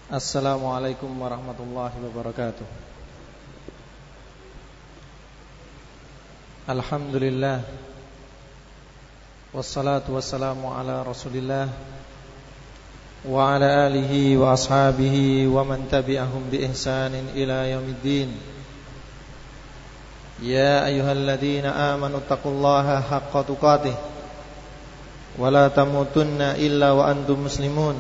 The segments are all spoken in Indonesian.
Assalamualaikum warahmatullahi wabarakatuh. Alhamdulillah, wassalatu wassalamu ala rasulillah wa ala alihi wa ashabihi wa man tabi'ahum bi ihsanin ila yaumiddin. Ya ayyuhalladzina amanu taqullaha haqqa tuqatih wa la tamutunna illa wa antum muslimun.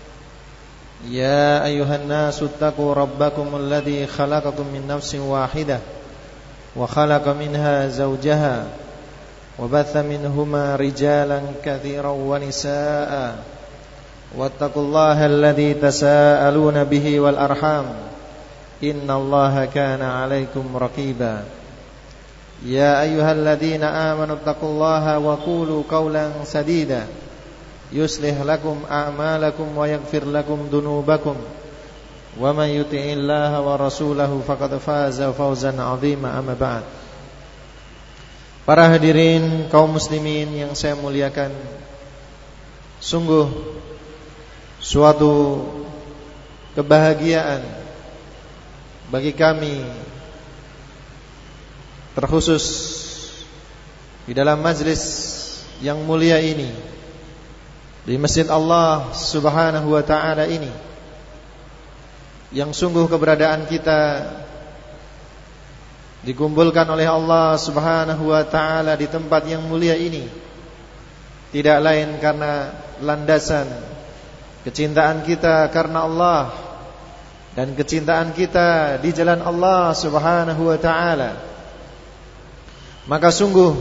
Ya ayyuhan nasu taqu rabbakum alladzi khalaqakum min nafsin wahidah wa khalaqa minha zawjaha wa batha minhuma rijalan katsiran wa nisaa'a wattaqullaha alladzi tasaaluna bihi wal arham innallaha kana 'alaikum raqiba. Ya ayyuhalladzina amanu taqullaha wa qulu qawlan sadida yuslih lakum a'malakum wa yaghfir lakum dunubakum wa man yuti'illaha wa rasulahu faqad faza fawzan 'azima. Amma ba'd. Para hadirin kaum muslimin yang saya muliakan, sungguh suatu kebahagiaan bagi kami, terkhusus di dalam majlis yang mulia ini, di masjid Allah subhanahu wa ta'ala ini, yang sungguh keberadaan kita dikumpulkan oleh Allah subhanahu wa ta'ala di tempat yang mulia ini tidak lain karena landasan kecintaan kita karena Allah dan kecintaan kita di jalan Allah subhanahu wa ta'ala. Maka sungguh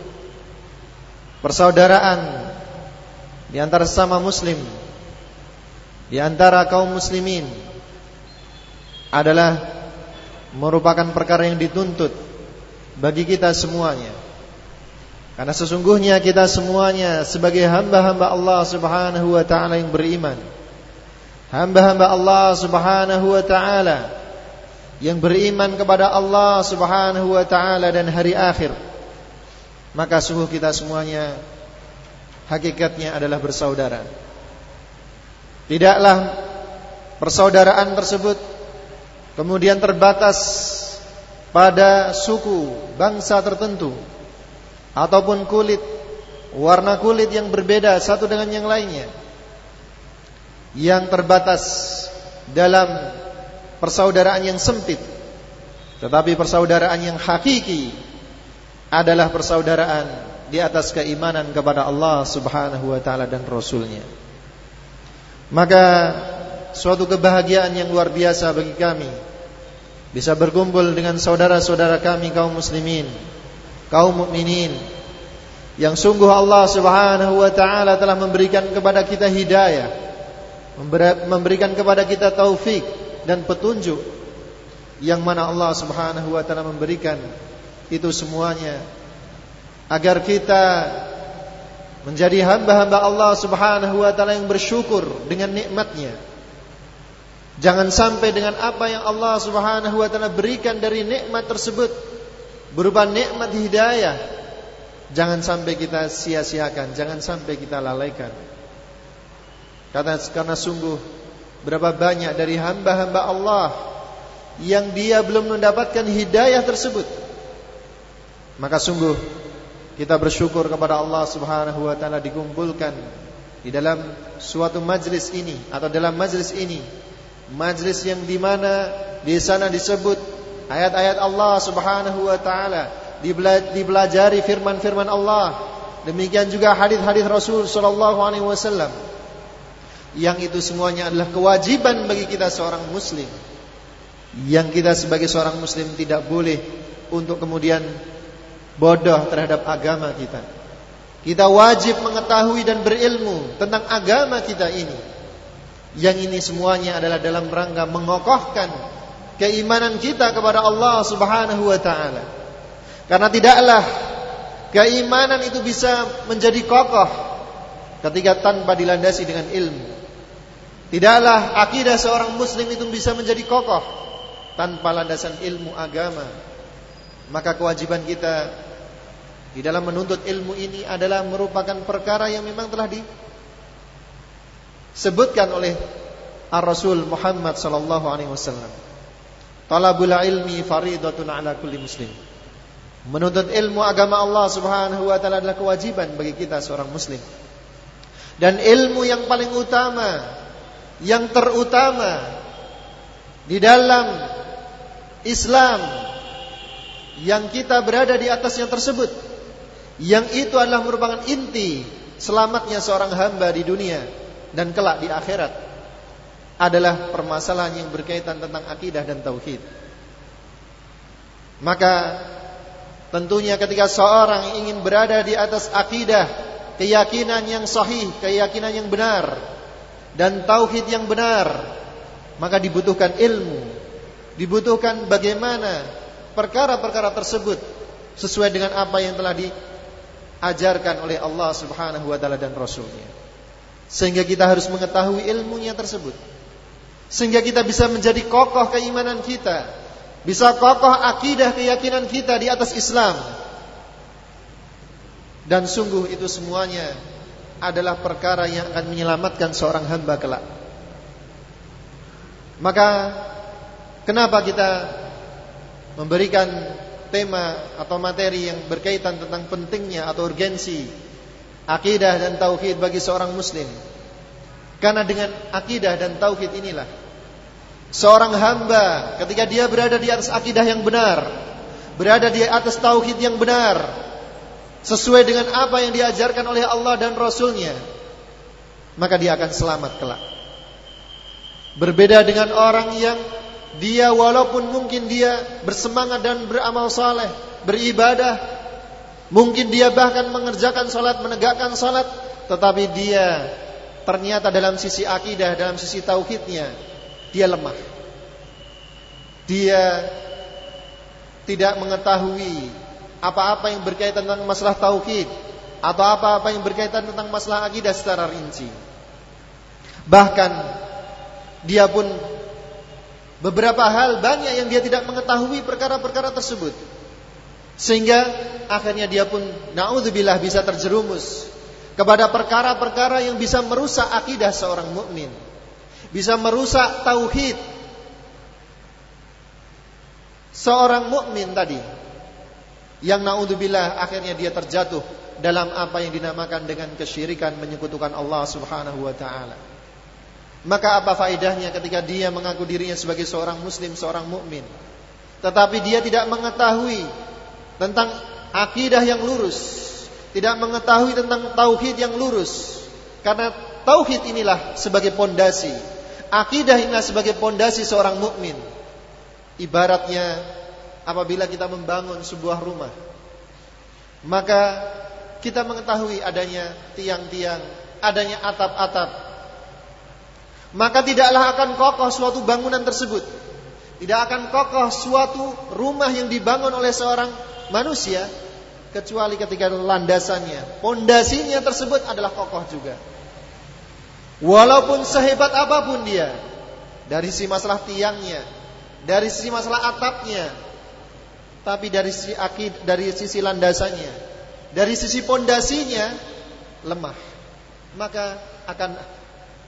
persaudaraan di antara sesama muslim, di antara kaum muslimin adalah merupakan perkara yang dituntut bagi kita semuanya. Karena sesungguhnya kita semuanya sebagai hamba-hamba Allah subhanahu wa ta'ala yang beriman, hamba-hamba Allah subhanahu wa ta'ala yang beriman kepada Allah subhanahu wa ta'ala dan hari akhir, maka sungguh kita semuanya hakikatnya adalah bersaudara. Tidaklah persaudaraan tersebut kemudian terbatas pada suku, bangsa tertentu, ataupun kulit, warna kulit yang berbeda satu dengan yang lainnya, yang terbatas dalam persaudaraan yang sempit. Tetapi persaudaraan yang hakiki adalah persaudaraan di atas keimanan kepada Allah subhanahu wa ta'ala dan Rasulnya. Maka suatu kebahagiaan yang luar biasa bagi kami bisa berkumpul dengan saudara-saudara kami kaum muslimin, kaum mukminin, yang sungguh Allah subhanahu wa ta'ala telah memberikan kepada kita hidayah, memberikan kepada kita taufik dan petunjuk, yang mana Allah subhanahu wa ta'ala memberikan itu semuanya agar kita menjadi hamba-hamba Allah subhanahu wa ta'ala yang bersyukur dengan nikmatnya. Jangan sampai dengan apa yang Allah subhanahu wa ta'ala berikan dari nikmat tersebut berupa nikmat hidayah, jangan sampai kita sia-siakan, jangan sampai kita lalaikan. Karena sungguh berapa banyak dari hamba-hamba Allah yang dia belum mendapatkan hidayah tersebut. Maka sungguh kita bersyukur kepada Allah subhanahu wa ta'ala dikumpulkan di dalam suatu majlis ini, atau dalam majlis ini, majlis yang dimana di sana disebut ayat-ayat Allah subhanahu wa ta'ala, dipelajari firman-firman Allah, demikian juga hadis-hadis Rasul sallallahu alaihi wasallam, yang itu semuanya adalah kewajiban bagi kita seorang muslim, yang kita sebagai seorang muslim tidak boleh untuk kemudian bodoh terhadap agama kita. Kita wajib mengetahui dan berilmu tentang agama kita ini. Yang ini semuanya adalah dalam rangka mengokohkan keimanan kita kepada Allah subhanahu wa ta'ala. Karena tidaklah keimanan itu bisa menjadi kokoh ketika tanpa dilandasi dengan ilmu. Tidaklah akidah seorang muslim itu bisa menjadi kokoh tanpa landasan ilmu agama. Maka kewajiban kita di dalam menuntut ilmu ini adalah merupakan perkara yang memang telah disebutkan oleh Ar-Rasul Muhammad sallallahu alaihi wasallam. Talabul ilmi faridatun ala kulli muslim. Menuntut ilmu agama Allah Subhanahu wa taala adalah kewajiban bagi kita seorang muslim. Dan ilmu yang paling utama, yang terutama di dalam Islam yang kita berada di atasnya tersebut, yang itu adalah merupakan inti selamatnya seorang hamba di dunia dan kelak di akhirat, adalah permasalahan yang berkaitan tentang akidah dan tauhid. Maka tentunya ketika seorang ingin berada di atas akidah, keyakinan yang sahih, keyakinan yang benar, dan tauhid yang benar, maka dibutuhkan ilmu, dibutuhkan bagaimana perkara-perkara tersebut sesuai dengan apa yang telah diajarkan oleh Allah Subhanahu wa taala dan Rasulnya. Sehingga kita harus mengetahui ilmunya tersebut, sehingga kita bisa menjadi kokoh keimanan kita, bisa kokoh akidah keyakinan kita di atas Islam. Dan sungguh itu semuanya adalah perkara yang akan menyelamatkan seorang hamba kelak. Maka kenapa kita memberikan tema atau materi yang berkaitan tentang pentingnya atau urgensi akidah dan tauhid bagi seorang muslim? Karena dengan akidah dan tauhid inilah seorang hamba ketika dia berada di atas akidah yang benar, berada di atas tauhid yang benar, sesuai dengan apa yang diajarkan oleh Allah dan Rasulnya, maka dia akan selamat kelak. Berbeda dengan orang yang dia walaupun mungkin dia bersemangat dan beramal saleh, beribadah, mungkin dia bahkan mengerjakan salat, menegakkan salat, tetapi dia ternyata dalam sisi akidah, dalam sisi tauhidnya dia lemah. Dia tidak mengetahui apa-apa yang berkaitan tentang masalah tauhid atau apa-apa yang berkaitan tentang masalah akidah secara rinci. Bahkan dia pun beberapa hal banyak yang dia tidak mengetahui perkara-perkara tersebut, sehingga akhirnya dia pun naudzubillah bisa terjerumus kepada perkara-perkara yang bisa merusak akidah seorang mukmin, bisa merusak tauhid seorang mukmin tadi, yang naudzubillah akhirnya dia terjatuh dalam apa yang dinamakan dengan kesyirikan, menyekutukan Allah Subhanahu wa taala. Maka apa faedahnya ketika dia mengaku dirinya sebagai seorang muslim, seorang mukmin, tetapi dia tidak mengetahui tentang akidah yang lurus, tidak mengetahui tentang tauhid yang lurus. Karena tauhid inilah sebagai pondasi, akidah inilah sebagai pondasi seorang mukmin. Ibaratnya apabila kita membangun sebuah rumah, maka kita mengetahui adanya tiang-tiang, adanya atap-atap, maka tidaklah akan kokoh suatu bangunan tersebut, tidak akan kokoh suatu rumah yang dibangun oleh seorang manusia, kecuali ketika landasannya, pondasinya tersebut adalah kokoh juga. Walaupun sehebat apapun dia, dari sisi masalah tiangnya, dari sisi masalah atapnya, tapi dari sisi dari sisi landasannya, dari sisi pondasinya lemah, maka akan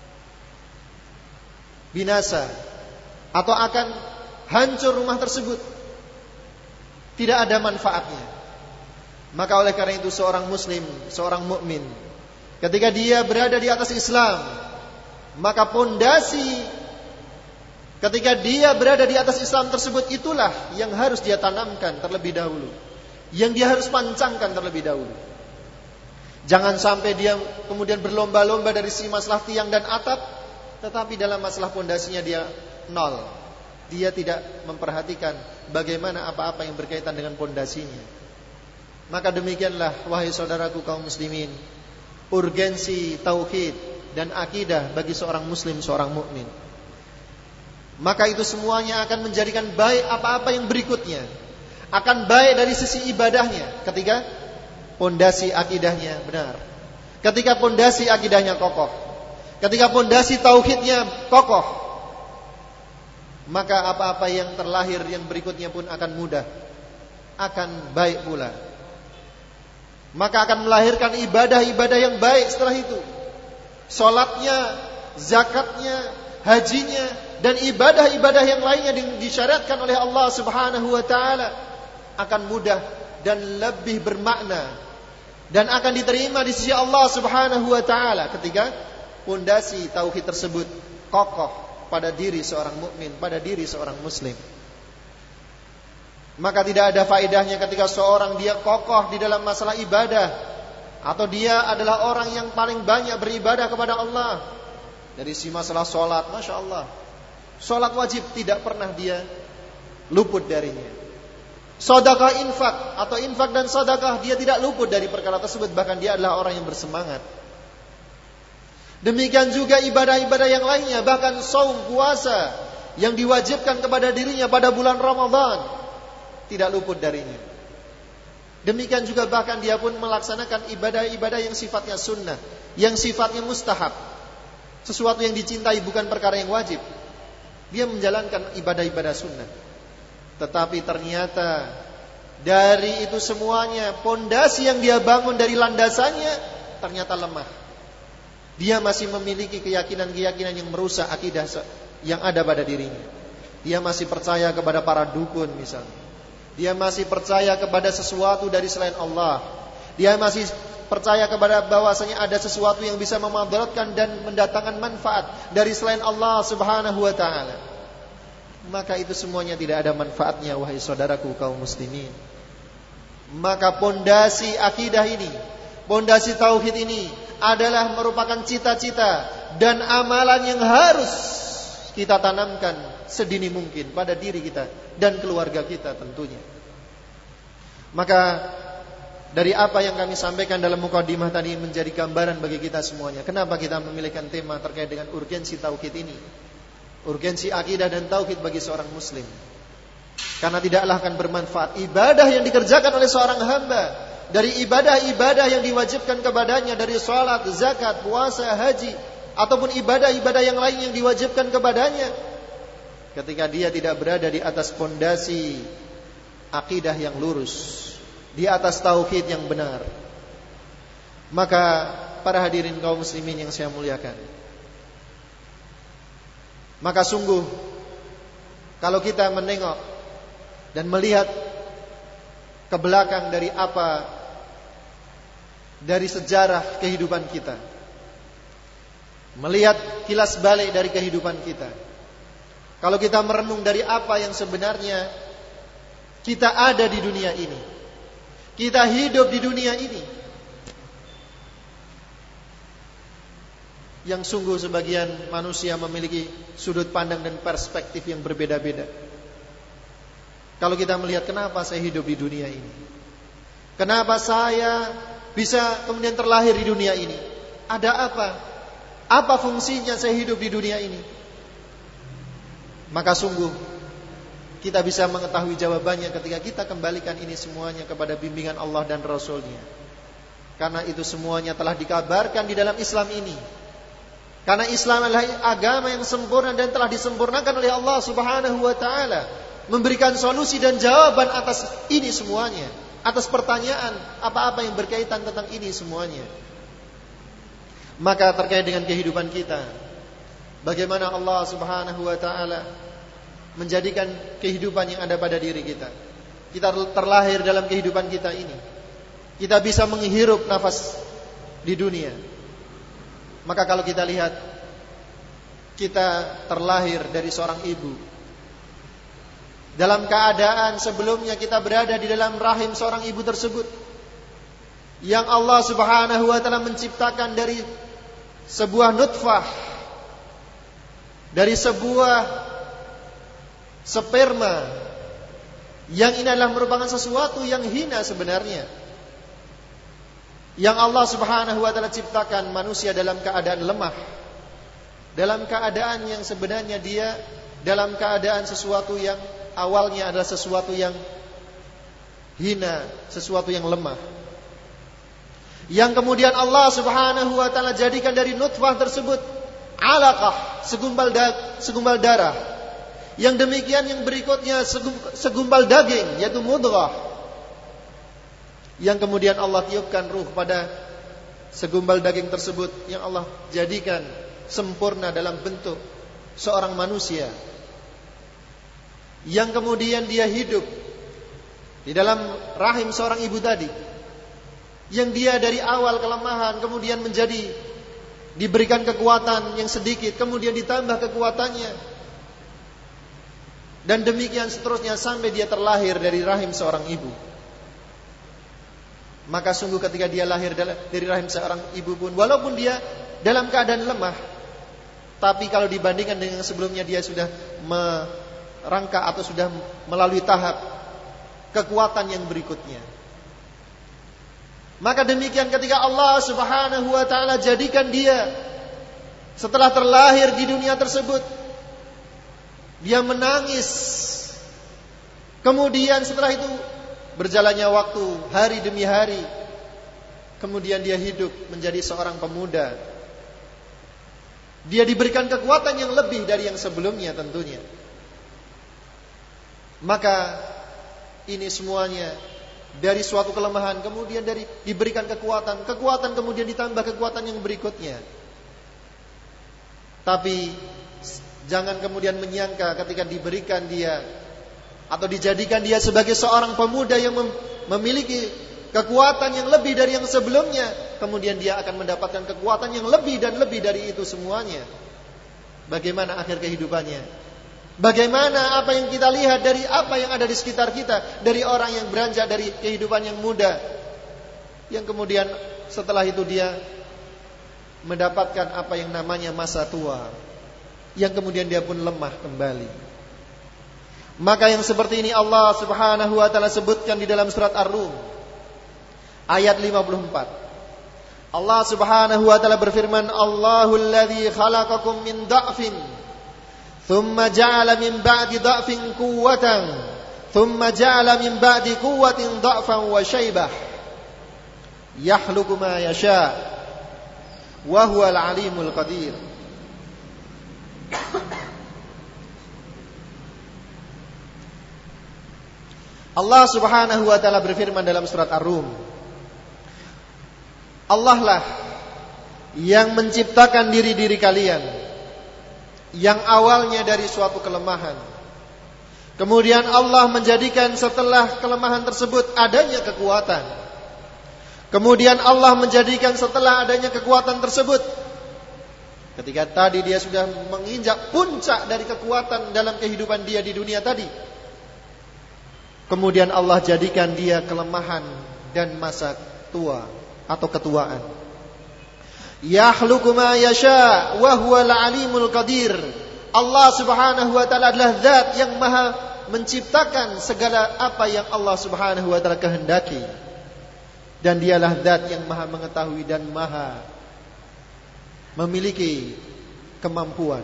binasa atau akan hancur rumah tersebut, tidak ada manfaatnya. Maka oleh karena itu seorang muslim, seorang mukmin, ketika dia berada di atas Islam, maka pondasi ketika dia berada di atas Islam tersebut itulah yang harus dia tanamkan terlebih dahulu, yang dia harus pancangkan terlebih dahulu. Jangan sampai dia kemudian berlomba-lomba dari sisi masalah tiang dan atap, tetapi dalam masalah pondasinya dia nol. Dia tidak memperhatikan bagaimana apa-apa yang berkaitan dengan pondasinya. Maka demikianlah wahai saudaraku kaum muslimin, urgensi tauhid dan akidah bagi seorang muslim, seorang mukmin. Maka itu semuanya akan menjadikan baik apa-apa yang berikutnya, akan baik dari sisi ibadahnya ketika pondasi akidahnya benar, ketika pondasi akidahnya kokoh, ketika pondasi tauhidnya kokoh, maka apa-apa yang terlahir yang berikutnya pun akan mudah, akan baik pula. Maka akan melahirkan ibadah-ibadah yang baik setelah itu. Salatnya, zakatnya, hajinya, dan ibadah-ibadah yang lainnya disyariatkan oleh Allah Subhanahu wa taala akan mudah dan lebih bermakna dan akan diterima di sisi Allah Subhanahu wa taala ketika pondasi tauhid tersebut kokoh pada diri seorang mukmin, pada diri seorang muslim. Maka tidak ada faedahnya ketika seorang dia kokoh di dalam masalah ibadah, atau dia adalah orang yang paling banyak beribadah kepada Allah. Dari si masalah sholat, Masya Allah, sholat wajib tidak pernah dia luput darinya. Sedekah infak, atau infak dan sedekah, dia tidak luput dari perkara tersebut. Bahkan dia adalah orang yang bersemangat. Demikian juga ibadah-ibadah yang lainnya, bahkan saum, puasa yang diwajibkan kepada dirinya pada bulan Ramadan, tidak luput darinya. Demikian juga bahkan dia pun melaksanakan ibadah-ibadah yang sifatnya sunnah, yang sifatnya mustahab, sesuatu yang dicintai, bukan perkara yang wajib. Dia menjalankan ibadah-ibadah sunnah. Tetapi ternyata dari itu semuanya, pondasi yang dia bangun dari landasannya ternyata lemah. Dia masih memiliki keyakinan-keyakinan yang merusak akidah yang ada pada dirinya. Dia masih percaya kepada para dukun misalnya. Dia masih percaya kepada sesuatu dari selain Allah. Dia masih percaya kepada bahwasanya ada sesuatu yang bisa memudaratkan dan mendatangkan manfaat dari selain Allah Subhanahu wa taala. Maka itu semuanya tidak ada manfaatnya, wahai saudaraku kaum muslimin. Maka pondasi akidah ini, pondasi tauhid ini adalah merupakan cita-cita dan amalan yang harus kita tanamkan sedini mungkin pada diri kita dan keluarga kita tentunya. Maka dari apa yang kami sampaikan dalam mukadimah tadi menjadi gambaran bagi kita semuanya. Kenapa kita memilihkan tema terkait dengan urgensi tauhid ini, urgensi akidah dan tauhid bagi seorang muslim. Karena tidaklah akan bermanfaat ibadah yang dikerjakan oleh seorang hamba, dari ibadah-ibadah yang diwajibkan kepadanya, dari salat, zakat, puasa, haji, ataupun ibadah-ibadah yang lain yang diwajibkan kepadanya, ketika dia tidak berada di atas pondasi akidah yang lurus, di atas tauhid yang benar. Maka para hadirin kaum muslimin yang saya muliakan, maka sungguh kalau kita menengok dan melihat ke belakang dari sejarah kehidupan kita, melihat kilas balik dari kehidupan kita, kalau kita merenung dari apa yang sebenarnya kita ada di dunia ini, kita hidup di dunia ini, yang sungguh sebagian manusia memiliki sudut pandang dan perspektif yang berbeda-beda. Kalau kita melihat, kenapa saya hidup di dunia ini, kenapa saya bisa kemudian terlahir di dunia ini, ada apa fungsinya saya hidup di dunia ini, maka sungguh kita bisa mengetahui jawabannya ketika kita kembalikan ini semuanya kepada bimbingan Allah dan Rasul-Nya. Karena itu semuanya telah dikabarkan di dalam Islam ini. Karena Islam adalah agama yang sempurna dan telah disempurnakan oleh Allah Subhanahu wa taala, memberikan solusi dan jawaban atas ini semuanya, atas pertanyaan apa-apa yang berkaitan tentang ini semuanya. Maka terkait dengan kehidupan kita, bagaimana Allah Subhanahu wa taala menjadikan kehidupan yang ada pada diri kita. Kita terlahir dalam kehidupan kita ini, kita bisa menghirup nafas di dunia. Maka kalau kita lihat, kita terlahir dari seorang ibu, dalam keadaan sebelumnya kita berada di dalam rahim seorang ibu tersebut, yang Allah Subhanahu wa taala menciptakan dari sebuah nutfah, dari sebuah sperma, yang ini adalah merupakan sesuatu yang hina sebenarnya, yang Allah Subhanahu wa taala ciptakan manusia dalam keadaan lemah, dalam keadaan yang sebenarnya dia dalam keadaan sesuatu yang awalnya adalah sesuatu yang hina, sesuatu yang lemah, yang kemudian Allah Subhanahu wa taala jadikan dari nutfah tersebut alaqah, segumpal darah, yang demikian yang berikutnya segumpal daging, yaitu mudghah, yang kemudian Allah tiupkan ruh pada segumpal daging tersebut, yang Allah jadikan sempurna dalam bentuk seorang manusia yang kemudian dia hidup di dalam rahim seorang ibu tadi, yang dia dari awal kelemahan kemudian menjadi diberikan kekuatan yang sedikit, kemudian ditambah kekuatannya, dan demikian seterusnya sampai dia terlahir dari rahim seorang ibu. Maka sungguh ketika dia lahir dari rahim seorang ibu pun, walaupun dia dalam keadaan lemah, tapi kalau dibandingkan dengan sebelumnya dia sudah merangkak atau sudah melalui tahap kekuatan yang berikutnya. Maka demikian ketika Allah Subhanahu wa ta'ala jadikan dia setelah terlahir di dunia tersebut, dia menangis. Kemudian setelah itu berjalannya waktu, hari demi hari, kemudian dia hidup menjadi seorang pemuda. Dia diberikan kekuatan yang lebih dari yang sebelumnya tentunya. Maka ini semuanya dari suatu kelemahan, kemudian diberikan kekuatan, kemudian ditambah kekuatan yang berikutnya. Tapi jangan kemudian menyangka ketika diberikan dia atau dijadikan dia sebagai seorang pemuda yang memiliki kekuatan yang lebih dari yang sebelumnya, kemudian dia akan mendapatkan kekuatan yang lebih dan lebih dari itu semuanya. Bagaimana akhir kehidupannya? Bagaimana apa yang kita lihat dari apa yang ada di sekitar kita, dari orang yang beranjak dari kehidupan yang muda, yang kemudian setelah itu dia mendapatkan apa yang namanya masa tua, yang kemudian dia pun lemah kembali. Maka yang seperti ini Allah Subhanahu wa ta'ala sebutkan di dalam surat Ar-Rum ayat 54. Allah Subhanahu wa ta'ala berfirman, Allahul ladzi khalaqakum min dha'fin thumma ja'ala min ba'di dha'fin quwwatan thumma ja'ala min ba'di quwwatin dha'fan wa syaibah yakhluqu ma yasha wa huwal alimul qadir. Allah Subhanahu wa ta'ala berfirman dalam surat Ar-Rum, Allah lah yang menciptakan diri-diri kalian yang awalnya dari suatu kelemahan. Kemudian Allah menjadikan setelah kelemahan tersebut adanya kekuatan. Kemudian Allah menjadikan setelah adanya kekuatan tersebut, ketika tadi dia sudah menginjak puncak dari kekuatan dalam kehidupan dia di dunia tadi, kemudian Allah jadikan dia kelemahan dan masa tua atau ketuaan. Yakhluqu ma yasha wa huwal alimul qadir. Allah Subhanahu wa ta'ala adalah zat yang maha menciptakan segala apa yang Allah Subhanahu wa ta'ala kehendaki, dan dialah zat yang maha mengetahui dan maha memiliki kemampuan.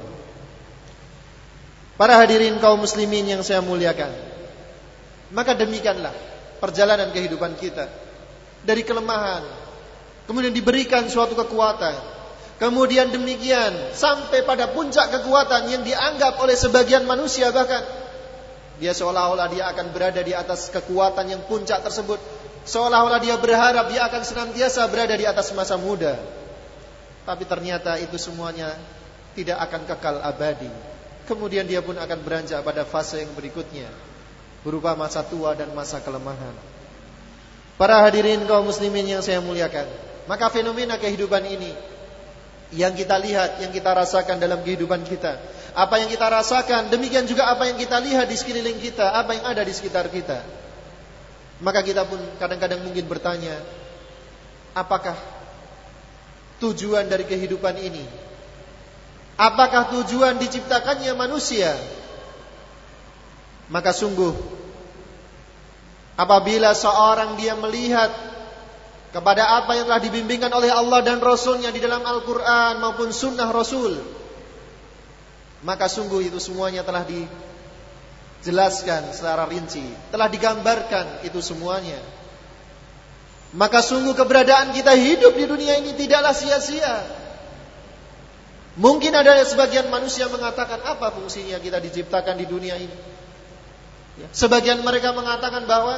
Para hadirin kaum muslimin yang saya muliakan, maka demikianlah perjalanan kehidupan kita dari kelemahan, kemudian diberikan suatu kekuatan, kemudian demikian sampai pada puncak kekuatan yang dianggap oleh sebagian manusia, bahkan dia seolah-olah dia akan berada di atas kekuatan yang puncak tersebut, seolah-olah dia berharap dia akan senantiasa berada di atas masa muda. Tapi ternyata itu semuanya tidak akan kekal abadi. Kemudian dia pun akan beranjak pada fase yang berikutnya, berupa masa tua dan masa kelemahan. Para hadirin kaum muslimin yang saya muliakan, maka fenomena kehidupan ini yang kita lihat, yang kita rasakan dalam kehidupan kita, apa yang kita rasakan, demikian juga apa yang kita lihat di sekeliling kita, apa yang ada di sekitar kita. Maka kita pun kadang-kadang mungkin bertanya, apakah tujuan dari kehidupan ini? Apakah tujuan diciptakannya manusia? Maka sungguh, apabila seorang dia melihat kepada apa yang telah dibimbingkan oleh Allah dan Rasulnya di dalam Al-Quran maupun Sunnah Rasul, maka sungguh itu semuanya telah dijelaskan secara rinci, telah digambarkan itu semuanya. Maka sungguh keberadaan kita hidup di dunia ini tidaklah sia-sia. Mungkin ada sebagian manusia mengatakan, apa fungsinya kita diciptakan di dunia ini? Sebagian mereka mengatakan bahwa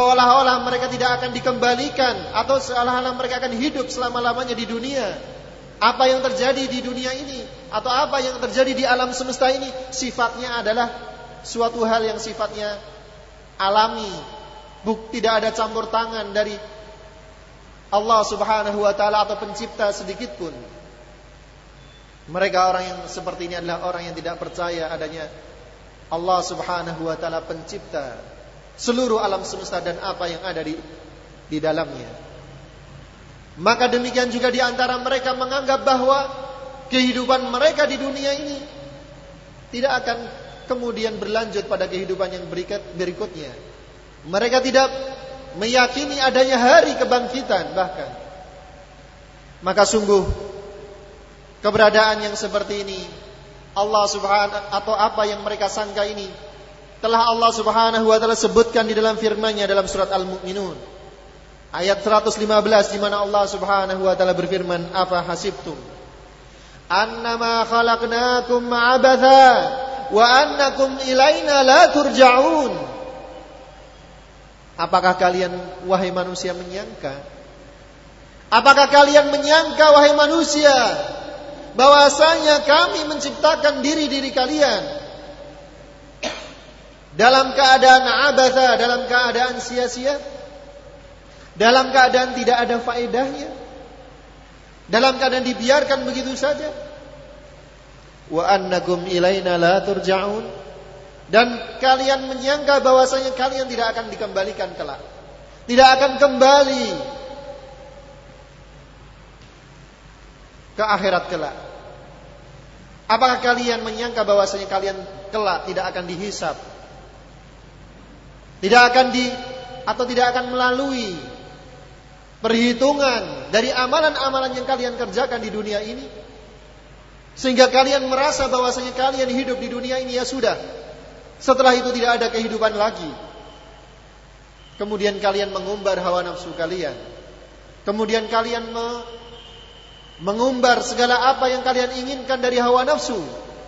seolah-olah mereka tidak akan dikembalikan, atau seolah-olah mereka akan hidup selama-lamanya di dunia. Apa yang terjadi di dunia ini atau apa yang terjadi di alam semesta ini sifatnya adalah suatu hal yang sifatnya alami, tidak ada campur tangan dari Allah Subhanahu wa taala atau pencipta sedikit pun. Mereka orang yang seperti ini adalah orang yang tidak percaya adanya Allah Subhanahu wa taala pencipta seluruh alam semesta dan apa yang ada di dalamnya. Maka demikian juga di antara mereka menganggap bahwa kehidupan mereka di dunia ini tidak akan kemudian berlanjut pada kehidupan yang berikutnya. Mereka tidak meyakini adanya hari kebangkitan bahkan. Maka sungguh keberadaan yang seperti ini Allah Subhanahu atau apa yang mereka sangka ini telah Allah Subhanahu wa taala sebutkan di dalam firman-Nya dalam surat Al-Mu'minun ayat 115 di mana Allah Subhanahu wa taala berfirman, "Afa hasibtum annama khalaqnakum abatha wa annakum ilaina la turja'un." Apakah kalian wahai manusia menyangka? Apakah kalian menyangka wahai manusia bahwasanya kami menciptakan diri-diri kalian dalam keadaan abatha, dalam keadaan sia-sia, dalam keadaan tidak ada faedahnya, dalam keadaan dibiarkan begitu saja. Wa annakum ilaina la turja'un. Dan kalian menyangka bahwasanya kalian tidak akan dikembalikan kelak, tidak akan kembali ke akhirat kelak. Apakah kalian menyangka bahwasanya kalian kelak tidak akan dihisab, tidak akan melalui perhitungan dari amalan-amalan yang kalian kerjakan di dunia ini, sehingga kalian merasa bahwasanya kalian hidup di dunia ini ya sudah, setelah itu tidak ada kehidupan lagi. Kemudian kalian mengumbar hawa nafsu kalian, kemudian kalian mengumbar segala apa yang kalian inginkan dari hawa nafsu,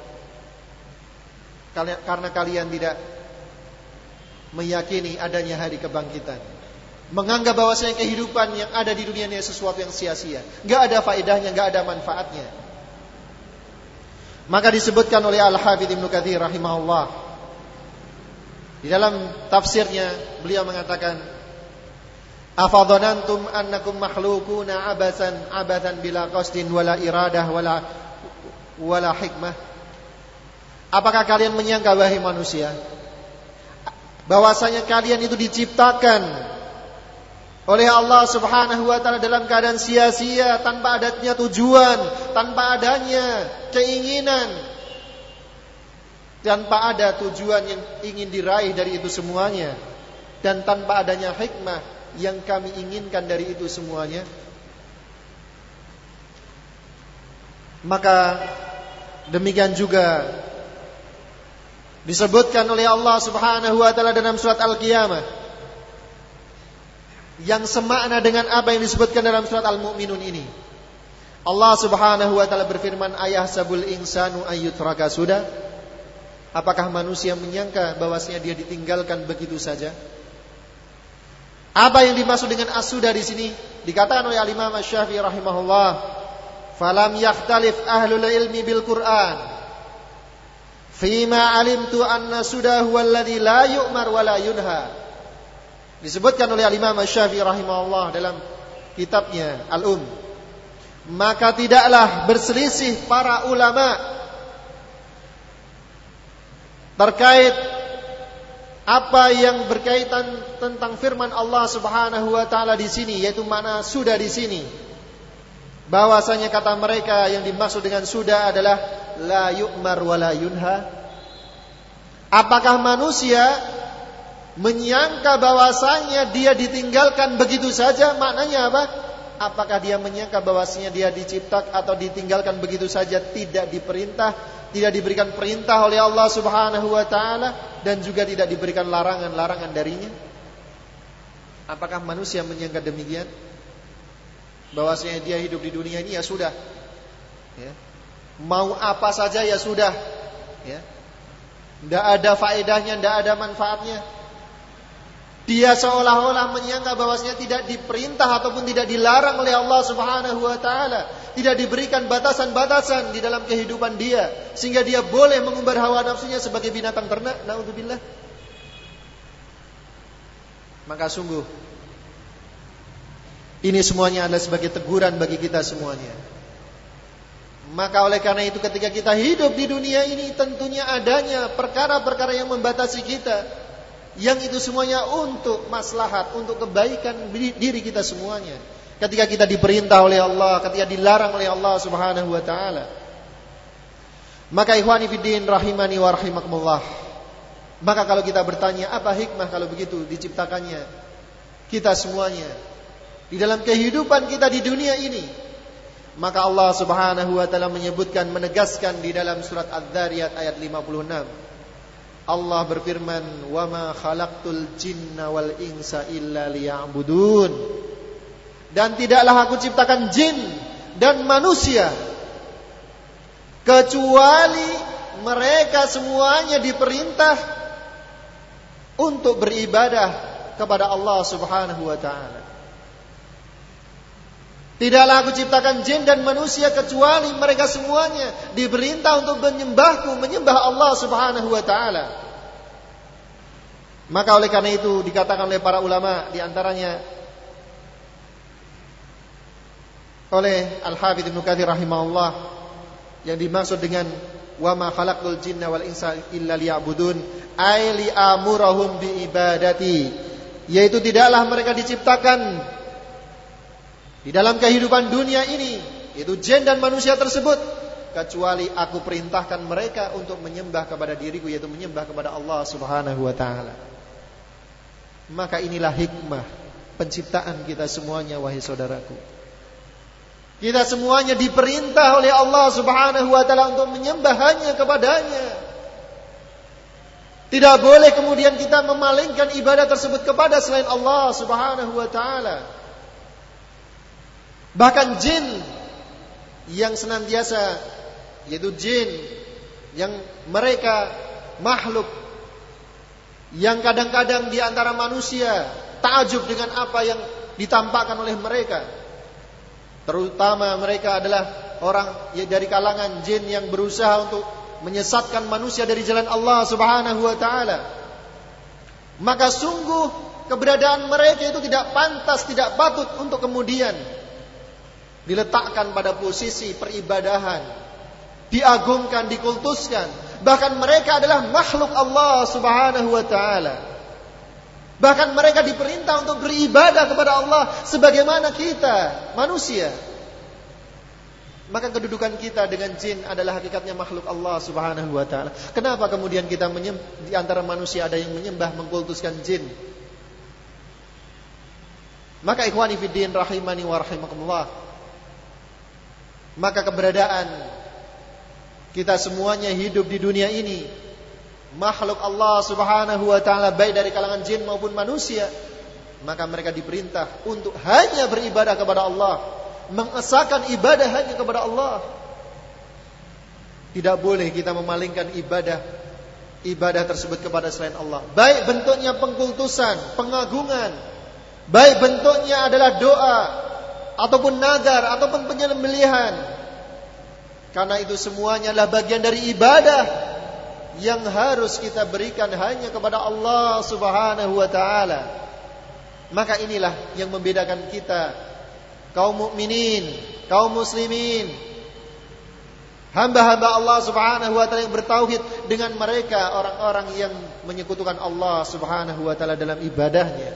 karena kalian tidak meyakini adanya hari kebangkitan, menganggap bahwasanya kehidupan yang ada di dunia ini sesuatu yang sia-sia, enggak ada faedahnya, enggak ada manfaatnya. Maka disebutkan oleh Al-Hafidz Ibnu Katsir rahimahullah di dalam tafsirnya, beliau mengatakan, "Afadhanantum annakum makhluquna abathan bila qasdin wala iradah wala hikmah." Apakah kalian menyangka wahai manusia bahwasanya kalian itu diciptakan oleh Allah Subhanahu wa taala dalam keadaan sia-sia, tanpa adanya tujuan, tanpa adanya keinginan, tanpa ada tujuan yang ingin diraih dari itu semuanya, dan tanpa adanya hikmah yang kami inginkan dari itu semuanya? Maka demikian juga disebutkan oleh Allah Subhanahu wa taala dalam surat Al-Qiyamah yang semakna dengan apa yang disebutkan dalam surat Al-Mu'minun ini. Allah Subhanahu wa taala berfirman, "Ayahsabul insanu ayyutraka sudah?" Apakah manusia menyangka bahwasanya dia ditinggalkan begitu saja? Apa yang dimaksud dengan as-sudah di sini? Dikatakan oleh Al-Imam Asy-Syafi'i rahimahullah, "Falam yakhtalif ahlul ilmi bil Qur'an fima alimtu anna sudah huwa alladhi la yu'mar wa la yunha." Disebutkan oleh Al-Imam Asy-Syafi'i rahimahullah dalam kitabnya Al-Um, maka tidaklah berselisih para ulama terkait apa yang berkaitan tentang firman Allah Subhanahu wa taala di sini, yaitu makna sudah di sini, bahwasanya kata mereka yang dimaksud dengan sudah adalah la yu'mar wa la yunha. Apakah manusia menyangka bahwasanya dia ditinggalkan begitu saja? Maknanya apa? Apakah dia menyangka bahwasanya dia diciptakan atau ditinggalkan begitu saja, tidak diperintah, tidak diberikan perintah oleh Allah Subhanahu wa taala, dan juga tidak diberikan larangan-larangan darinya? Apakah manusia menyangka demikian? Bahwasanya dia hidup di dunia ini ya sudah, ya, mau apa saja ya sudah, ya, tidak ada faedahnya, tidak ada manfaatnya. Dia seolah-olah menyangka bahwasanya tidak diperintah ataupun tidak dilarang oleh Allah Subhanahu wa taala, tidak diberikan batasan-batasan di dalam kehidupan dia sehingga dia boleh mengumbar hawa nafsunya sebagai binatang ternak. Naudzubillah. Maka sungguh ini semuanya adalah sebagai teguran bagi kita semuanya. Maka oleh karena itu ketika kita hidup di dunia ini tentunya adanya perkara-perkara yang membatasi kita, yang itu semuanya untuk maslahat, untuk kebaikan diri kita semuanya. Ketika kita diperintah oleh Allah, ketika dilarang oleh Allah Subhanahu wa taala. Maka ikhwani fiddin rahimani wa rahimakumullah. Maka kalau kita bertanya, apa hikmah kalau begitu diciptakannya kita semuanya di dalam kehidupan kita di dunia ini? Maka Allah Subhanahu wa taala menyebutkan, menegaskan di dalam surat Adz-Dzariyat ayat 56. Allah berfirman, "Wa ma khalaqtul jinna wal insa illa liya'budun." Dan tidaklah aku ciptakan jin dan manusia kecuali mereka semuanya diperintah untuk beribadah kepada Allah Subhanahu wa taala. Tidaklah aku ciptakan jin dan manusia kecuali mereka semuanya diperintah untuk menyembahku, menyembah Allah Subhanahu wa taala. Maka oleh karena itu dikatakan oleh para ulama, di antaranya oleh Al-Hafidz Ibnu Katsir rahimahullah, yang dimaksud dengan wa ma khalaqtul jinna wal insa illa liya'budun ay li'amurahum bi ibadati, yaitu tidaklah mereka diciptakan di dalam kehidupan dunia ini, yaitu jin dan manusia tersebut, kecuali aku perintahkan mereka untuk menyembah kepada diriku, yaitu menyembah kepada Allah Subhanahu wa taala. Maka inilah hikmah penciptaan kita semuanya, wahai saudaraku. Kita semuanya diperintah oleh Allah Subhanahu wa taala untuk menyembah hanya kepadanya. Tidak boleh kemudian kita memalingkan ibadah tersebut kepada selain Allah Subhanahu wa taala. Bahkan jin yang senantiasa, yaitu jin yang mereka makhluk yang kadang-kadang di antara manusia takjub dengan apa yang ditampakkan oleh mereka. Terutama mereka adalah orang dari kalangan jin yang berusaha untuk menyesatkan manusia dari jalan Allah Subhanahu wa taala. Maka sungguh keberadaan mereka itu tidak pantas, tidak patut untuk kemudian diletakkan pada posisi peribadahan, diagungkan, dikultuskan. Bahkan mereka adalah makhluk Allah Subhanahu wa taala. Bahkan mereka diperintah untuk beribadah kepada Allah sebagaimana kita manusia. Maka kedudukan kita dengan jin adalah hakikatnya makhluk Allah Subhanahu wa taala. Kenapa kemudian kita di antara manusia ada yang menyembah, mengkultuskan jin? Maka ikhwani fiddin rahimani wa rahimakumullah, maka keberadaan kita semuanya hidup di dunia ini, makhluk Allah Subhanahu wa taala baik dari kalangan jin maupun manusia, maka mereka diperintah untuk hanya beribadah kepada Allah, mengesahkan ibadah hanya kepada Allah. Tidak boleh kita memalingkan ibadah tersebut kepada selain Allah. Baik bentuknya pengkultusan, pengagungan, baik bentuknya adalah doa ataupun nazar ataupun penyembelihan. Karena itu semuanya adalah bagian dari ibadah yang harus kita berikan hanya kepada Allah Subhanahu wa taala. Maka inilah yang membedakan kita, kaum mukminin, kaum muslimin, hamba-hamba Allah Subhanahu wa taala yang bertauhid, dengan mereka orang-orang yang menyekutukan Allah Subhanahu wa taala dalam ibadahnya.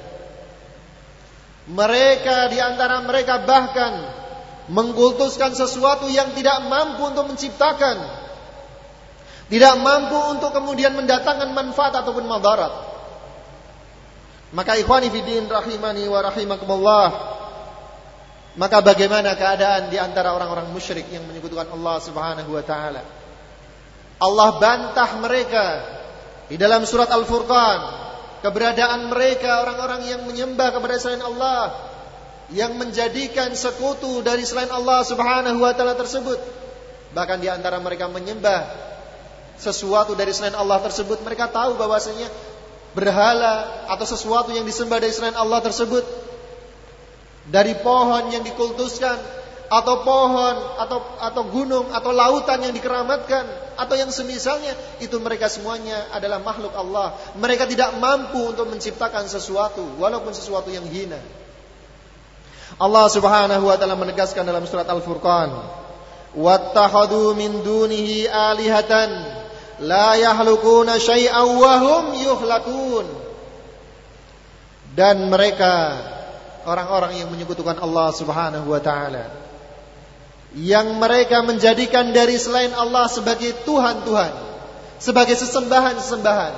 Mereka di antara mereka bahkan mengkultuskan sesuatu yang tidak mampu untuk menciptakan, tidak mampu untuk kemudian mendatangkan manfaat ataupun madarat. Maka ikhwani fiddin rahimani wa rahimakumullah, maka bagaimana keadaan di antara orang-orang musyrik yang menyekutukan Allah Subhanahu wa taala? Allah bantah mereka di dalam surat Al-Furqan, keberadaan mereka orang-orang yang menyembah kepada selain Allah, yang menjadikan sekutu dari selain Allah Subhanahu wa taala tersebut. Bahkan di antara mereka menyembah sesuatu dari selain Allah tersebut, mereka tahu bahwasanya berhala atau sesuatu yang disembah dari selain Allah tersebut, dari pohon yang dikultuskan, atau pohon atau gunung atau lautan yang dikeramatkan, atau yang semisalnya, itu mereka semuanya adalah makhluk Allah. Mereka tidak mampu untuk menciptakan sesuatu, walaupun sesuatu yang hina. Allah Subhanahu wa taala menegaskan dalam surat Al-Furqan, "Wattakhadhu min dunihi alihatan la yakhluquna syai'an wa hum yukhlaqun." Dan mereka, orang-orang yang menyekutukan Allah Subhanahu wa taala, yang mereka menjadikan dari selain Allah sebagai Tuhan-Tuhan, sebagai sesembahan-sesembahan.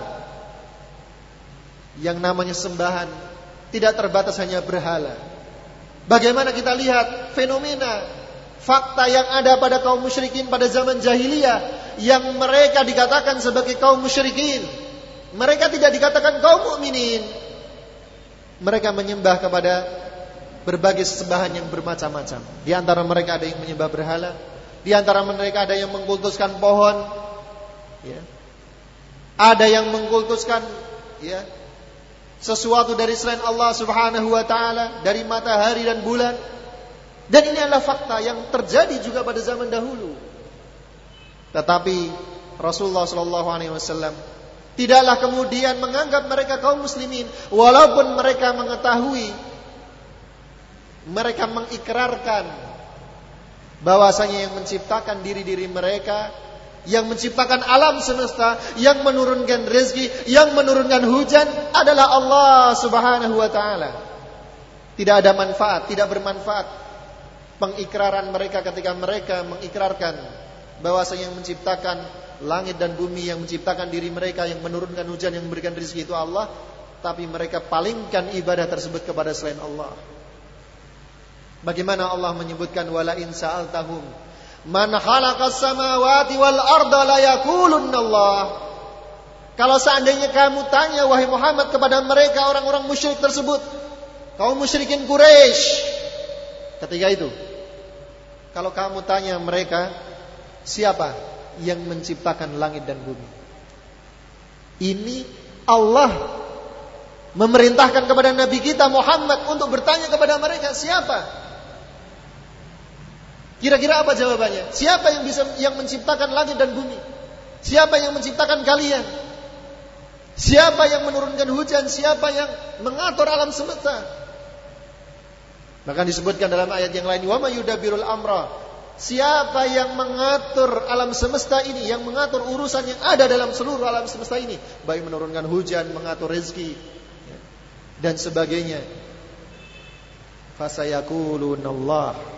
Yang namanya sembahan tidak terbatas hanya berhala. Bagaimana kita lihat fenomena, fakta yang ada pada kaum musyrikin pada zaman jahiliyah, yang mereka dikatakan sebagai kaum musyrikin. Mereka tidak dikatakan kaum mukminin. Mereka menyembah kepada berbagai sesembahan yang bermacam-macam. Di antara mereka ada yang menyembah berhala, di antara mereka ada yang mengkultuskan pohon, ya. Ada yang mengkultuskan, ya, sesuatu dari selain Allah Subhanahu wa taala, dari matahari dan bulan. Dan ini adalah fakta yang terjadi juga pada zaman dahulu. Tetapi Rasulullah sallallahu alaihi wasallam tidaklah kemudian menganggap mereka kaum muslimin, walaupun mereka mengetahui, mereka mengikrarkan bahwasanya yang menciptakan diri-diri mereka, yang menciptakan alam semesta, yang menurunkan rezeki, yang menurunkan hujan adalah Allah Subhanahu wa taala. Tidak ada manfaat, tidak bermanfaat pengikraran mereka ketika mereka mengikrarkan bahwasanya yang menciptakan langit dan bumi, yang menciptakan diri mereka, yang menurunkan hujan, yang memberikan rezeki itu Allah, tapi mereka palingkan ibadah tersebut kepada selain Allah. Bagaimana Allah menyebutkan, wala in sa'altahum man khalaqas samawati wal arda la yaqulunna Allah. Kalau seandainya kamu tanya wahai Muhammad kepada mereka, orang-orang musyrik tersebut, kaum musyrikin Quraisy ketika itu, kalau kamu tanya mereka, siapa yang menciptakan langit dan bumi? Ini Allah memerintahkan kepada Nabi kita Muhammad untuk bertanya kepada mereka, siapa? Kira-kira apa jawabannya? Siapa yang menciptakan langit dan bumi? Siapa yang menciptakan kalian? Siapa yang menurunkan hujan? Siapa yang mengatur alam semesta? Bahkan disebutkan dalam ayat yang lain, wa may yudabbirul amra. Siapa yang mengatur alam semesta ini, yang mengatur urusan yang ada dalam seluruh alam semesta ini, baik menurunkan hujan, mengatur rezeki, dan sebagainya. Fasayaqulunallah.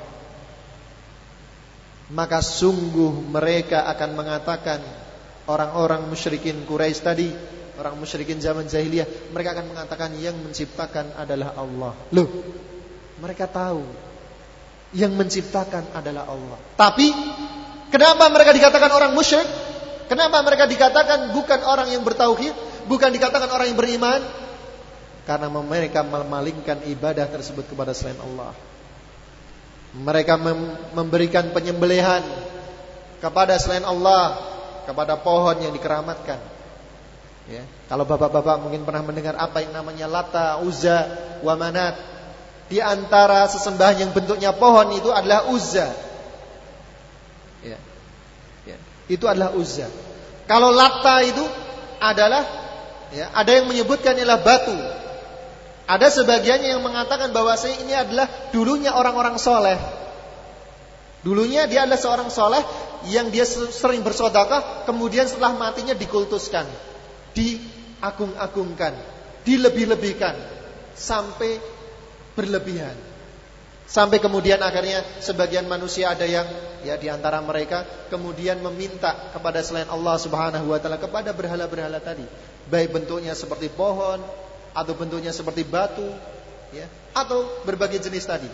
Maka sungguh mereka akan mengatakan, orang-orang musyrikin Quraisy tadi, orang musyrikin zaman jahiliyah, mereka akan mengatakan yang menciptakan adalah Allah. Loh, mereka tahu yang menciptakan adalah Allah. Tapi kenapa mereka dikatakan orang musyrik? Kenapa mereka dikatakan bukan orang yang bertauhid, bukan dikatakan orang yang beriman? Karena mereka memalingkan ibadah tersebut kepada selain Allah. Mereka memberikan penyembelihan kepada selain Allah, kepada pohon yang dikeramatkan. Ya. Kalau bapak-bapak mungkin pernah mendengar apa yang namanya Lata, Uzza, wa Manat. Di antara sesembahan yang bentuknya pohon itu adalah Uzza. Ya. Ya. Itu adalah Uzza. Kalau Lata itu adalah, ya, ada yang menyebutkan ialah batu. Ada sebagiannya yang mengatakan bahwasanya ini adalah dulunya orang-orang soleh. Dulunya dia adalah seorang soleh yang dia sering bersedekah, kemudian setelah matinya dikultuskan, diagung-agungkan, dilebih-lebihkan sampai berlebihan. Sampai kemudian akhirnya sebagian manusia ada yang, ya, di antara mereka kemudian meminta kepada selain Allah Subhanahu wa taala, kepada berhala-berhala tadi, baik bentuknya seperti pohon atau bentuknya seperti batu, ya, atau berbagai jenis tadi.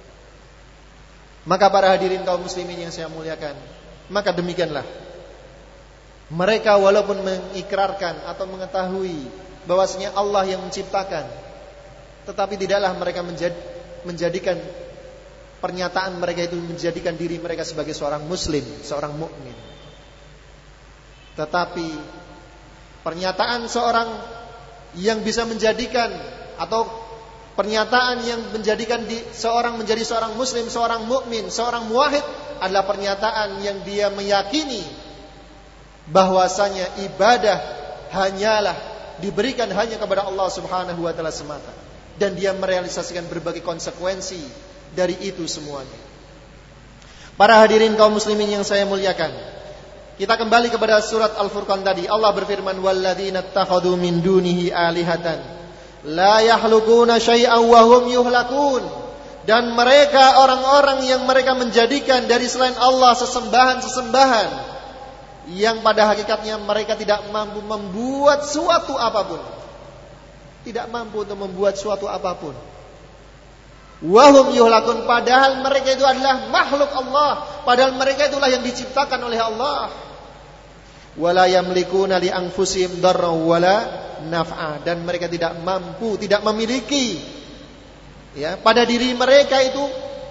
Maka para hadirin kaum muslimin yang saya muliakan, maka demikianlah mereka walaupun mengikrarkan atau mengetahui bahwasanya Allah yang menciptakan, tetapi tidaklah mereka menjadikan pernyataan mereka itu menjadikan diri mereka sebagai seorang muslim, seorang mukmin. Tetapi pernyataan seorang yang bisa menjadikan, atau pernyataan yang menjadikan seorang menjadi seorang muslim, seorang mukmin, seorang muwahhid adalah pernyataan yang dia meyakini bahwasanya ibadah hanyalah diberikan hanya kepada Allah Subhanahu wa taala semata, dan dia merealisasikan berbagai konsekuensi dari itu semuanya. Para hadirin kaum muslimin yang saya muliakan, kita kembali kepada surat Al-Furqan tadi. Allah berfirman, walladzina ittakhadhu min dunihi alihatan la yakhluquna syai'an wa hum yuhlakun. Dan mereka, orang-orang yang mereka menjadikan dari selain Allah sesembahan-sesembahan yang pada hakikatnya mereka tidak mampu membuat suatu apapun. Tidak mampu untuk membuat suatu apapun. Wahum yuhlakun, padahal mereka itu adalah makhluk Allah, padahal mereka itulah yang diciptakan oleh Allah. Wala yamlikuna li anfusihim darran wala naf'a, dan mereka tidak mampu, tidak memiliki pada diri mereka itu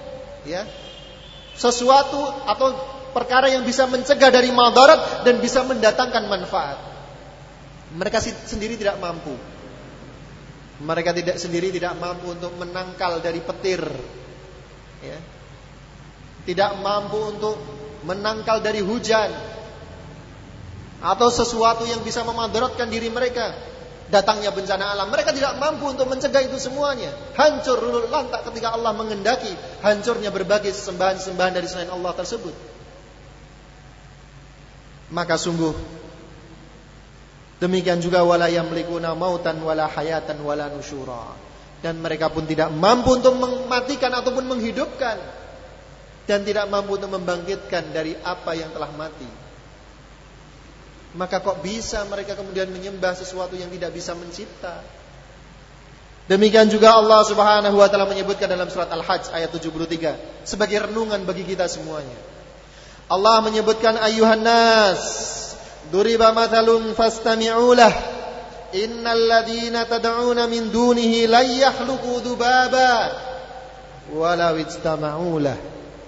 sesuatu atau perkara yang bisa mencegah dari madarat dan bisa mendatangkan manfaat. Mereka sendiri tidak mampu. Mereka sendiri tidak mampu untuk menangkal dari petir, tidak mampu untuk menangkal dari hujan atau sesuatu yang bisa memadaratkan diri mereka. Datangnya bencana alam, mereka tidak mampu untuk mencegah itu semuanya. Hancur luluh lantak ketika Allah menghendaki hancurnya berbagai sembahan-sembahan dari selain Allah tersebut. Maka sungguh demikian juga wala yamlikuna mautan wala hayatan wala nusyura, dan mereka pun tidak mampu untuk mematikan ataupun menghidupkan, dan tidak mampu untuk membangkitkan dari apa yang telah mati. Maka kok bisa mereka kemudian menyembah sesuatu yang tidak bisa mencipta? Demikian juga Allah Subhanahu wa taala menyebutkan dalam surat Al-Hajj ayat 73 sebagai renungan bagi kita semuanya. Allah menyebutkan, ayyuhan nas duriba mathalun fastami'u lah innal ladzina tad'una min dunihi la yakhluqu dzubaba walau ijtama'u lah.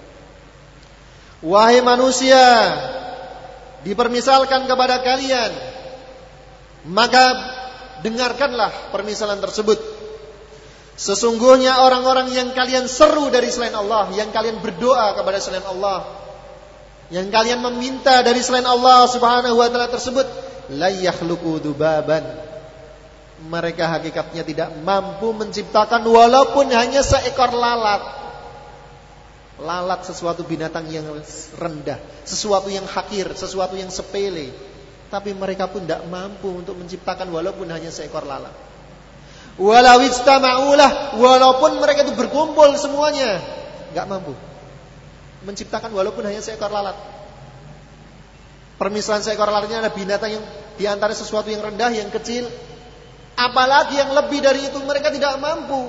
Wahai manusia, dipermisalkan kepada kalian, maka dengarkanlah permisalan tersebut. Sesungguhnya orang-orang yang kalian seru dari selain Allah, yang kalian berdoa kepada selain Allah, yang kalian meminta dari selain Allah Subhanahu wa taala tersebut, la yakhluqu dzubaban, mereka hakikatnya tidak mampu menciptakan walaupun hanya seekor lalat. Lalat sesuatu binatang yang rendah, sesuatu yang hakir, sesuatu yang sepele, tapi mereka pun tidak mampu untuk menciptakan walaupun hanya seekor lalat. Walau ijtama'ulah, walaupun mereka itu berkumpul semuanya, enggak mampu menciptakan walaupun hanya seekor lalat. Permisalan seekor lalatnya ada binatang yang diantara sesuatu yang rendah, yang kecil, apalagi yang lebih dari itu mereka tidak mampu.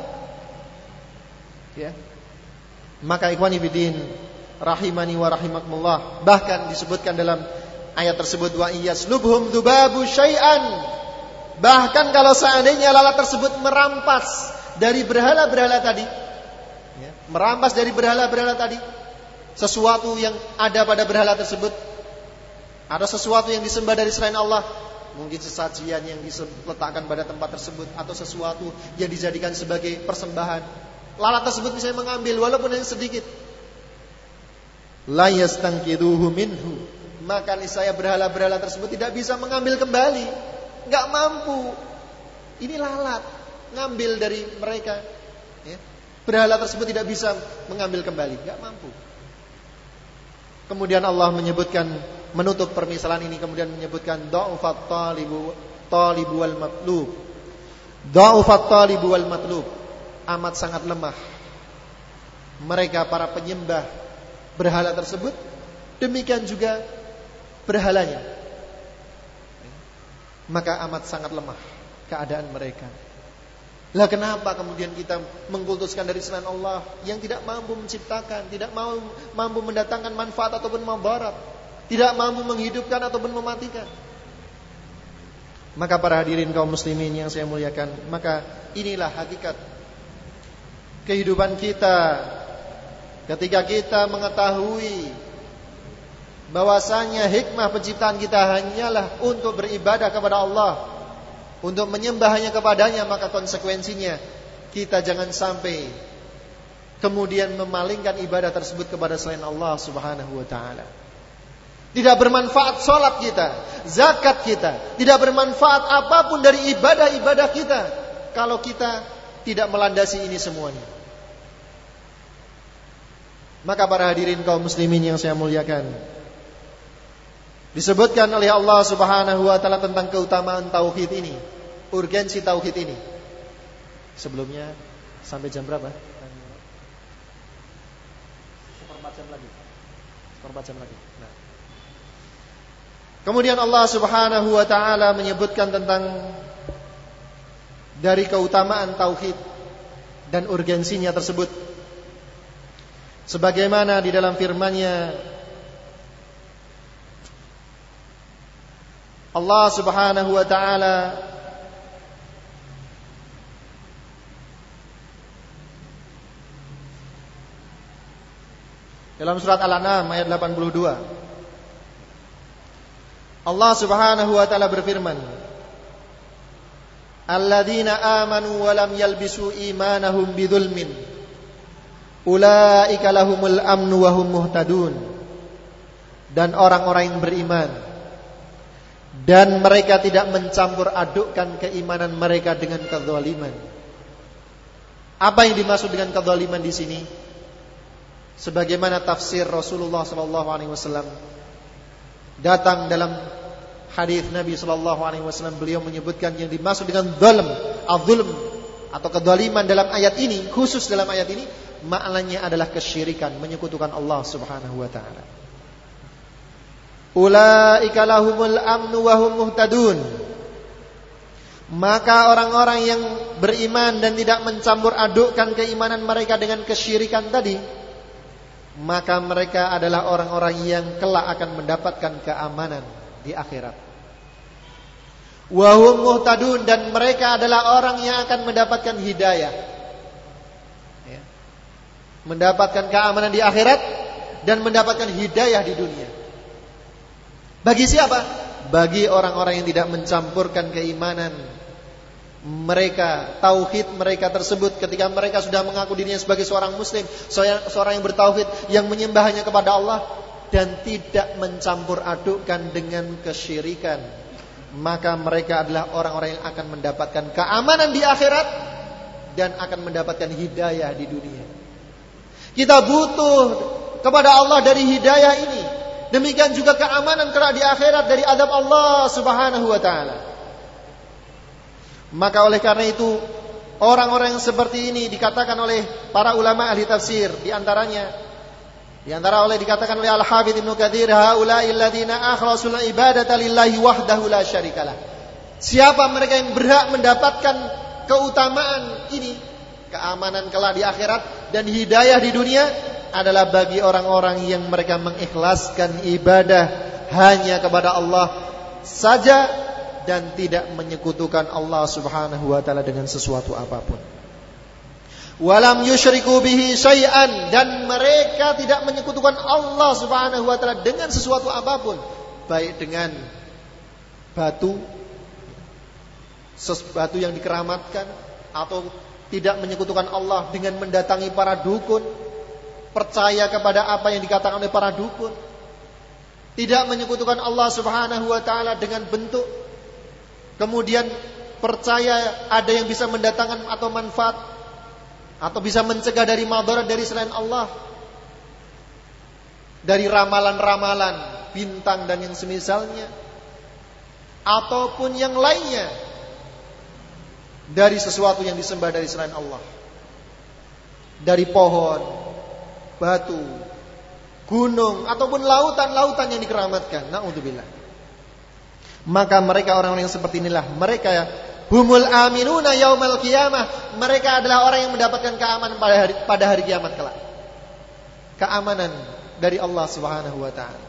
Maka ikhwani fillah rahimani wa rahimakumullah, bahkan disebutkan dalam ayat tersebut, wa iyaslubhum dzubabu syai'an, bahkan kalau seandainya lalat tersebut merampas dari berhala-berhala tadi, merampas dari berhala-berhala tadi, sesuatu yang ada pada berhala tersebut, ada sesuatu yang disembah dari selain Allah, mungkin sesajian yang diletakkan pada tempat tersebut, atau sesuatu yang dijadikan sebagai persembahan, lalat tersebut bisa mengambil walaupun hanya sedikit. La yastanqiduhu minhu, maka niscaya berhala-berhala tersebut tidak bisa mengambil kembali, enggak mampu. Ini lalat ngambil dari mereka, berhala tersebut tidak bisa mengambil kembali, enggak mampu. Kemudian Allah menyebutkan, menutup permisalan ini, kemudian menyebutkan dha'ufat talibu wal matlub. Dha'ufat talibu wal matlub, amat sangat lemah mereka para penyembah berhala tersebut, demikian juga berhalanya. Maka amat sangat lemah keadaan mereka. Lah kenapa kemudian kita mengkultuskan dari selain Allah yang tidak mampu menciptakan, tidak mampu mendatangkan manfaat ataupun madarat, tidak mampu menghidupkan ataupun mematikan? Maka para hadirin kaum muslimin yang saya muliakan, maka inilah hakikat kehidupan kita ketika kita mengetahui bahwasanya hikmah penciptaan kita hanyalah untuk beribadah kepada Allah, untuk menyembah hanya kepadanya, maka konsekuensinya kita jangan sampai kemudian memalingkan ibadah tersebut kepada selain Allah Subhanahu wa taala. Tidak bermanfaat salat kita, zakat kita, tidak bermanfaat apapun dari ibadah-ibadah kita kalau kita tidak melandasi ini semuanya. Maka para hadirin kaum muslimin yang saya muliakan, disebutkan oleh Allah Subhanahu wa taala tentang keutamaan tauhid ini, urgensi tauhid ini. Sebelumnya sampai jam berapa? Seperempat jam lagi. Nah. Kemudian Allah Subhanahu wa taala menyebutkan tentang dari keutamaan tauhid dan urgensinya tersebut. Sebagaimana di dalam firman-Nya Allah Subhanahu wa taala dalam surat Al-An'am ayat 82, Allah Subhanahu wa taala berfirman, "Alladzina amanu wa lam yalbisu imanahum bidzulmin, ulaika lahumul amnu wa hum muhtadun." Dan orang-orang yang beriman dan mereka tidak mencampur adukkan keimanan mereka dengan kezaliman. Apa yang dimaksud dengan kezaliman di sini? Sebagaimana tafsir Rasulullah sallallahu alaihi wasallam datang dalam hadis Nabi sallallahu alaihi wasallam, beliau menyebutkan yang dimaksud dengan zalim, az-zulm atau kezaliman dalam ayat ini, khusus dalam ayat ini, maknanya adalah kesyirikan, menyekutukan Allah Subhanahu wa taala. Ulaika lahumul amnu wa hum muhtadun. Maka orang-orang yang beriman dan tidak mencampur adukkan keimanan mereka dengan kesyirikan tadi, maka mereka adalah orang-orang yang kelak akan mendapatkan keamanan di akhirat. Wa hum muhtadun, dan mereka adalah orang yang akan mendapatkan hidayah, ya. Mendapatkan keamanan di akhirat dan mendapatkan hidayah di dunia. Bagi siapa? Bagi orang-orang yang tidak mencampurkan keimanan mereka, tauhid mereka tersebut, ketika mereka sudah mengaku dirinya sebagai seorang muslim, seorang yang bertauhid, yang menyembah hanya kepada Allah dan tidak mencampur adukkan dengan kesyirikan, maka mereka adalah orang-orang yang akan mendapatkan keamanan di akhirat dan akan mendapatkan hidayah di dunia. Kita butuh kepada Allah dari hidayah ini. Demikian juga keamanan kelak di akhirat dari azab Allah Subhanahu wa taala. Maka oleh karena itu, orang-orang yang seperti ini dikatakan oleh para ulama ahli tafsir, di antara dikatakan oleh Al-Hafidz Ibnu Katsir, haula'il ladzina akhlasul ibadata lillahi wahdahu la syarikalah. Siapa mereka yang berhak mendapatkan keutamaan ini, keamanan kelak di akhirat dan hidayah di dunia, adalah bagi orang-orang yang mereka mengikhlaskan ibadah hanya kepada Allah saja dan tidak menyekutukan Allah Subhanahu wa taala dengan sesuatu apapun. Walam yusyriku bihi syai'an, dan mereka tidak menyekutukan Allah Subhanahu wa taala dengan sesuatu apapun, baik dengan batu yang dikeramatkan, atau tidak menyekutukan Allah dengan mendatangi para dukun, percaya kepada apa yang dikatakan oleh para dukun, tidak menyekutukan Allah Subhanahu wa taala dengan bentuk, kemudian percaya ada yang bisa mendatangkan atau manfaat atau bisa mencegah dari madarat dari selain Allah, dari ramalan-ramalan, bintang dan yang semisalnya, ataupun yang lainnya dari sesuatu yang disembah dari selain Allah, dari pohon, batu, gunung, ataupun lautan-lautan yang dikeramatkan. Na'udzubillah. Maka mereka orang-orang yang seperti inilah, mereka humul aminuna yaumal qiyamah. Mereka adalah orang yang mendapatkan keamanan pada hari kiamat kelak. Keamanan dari Allah Subhanahu wa taala.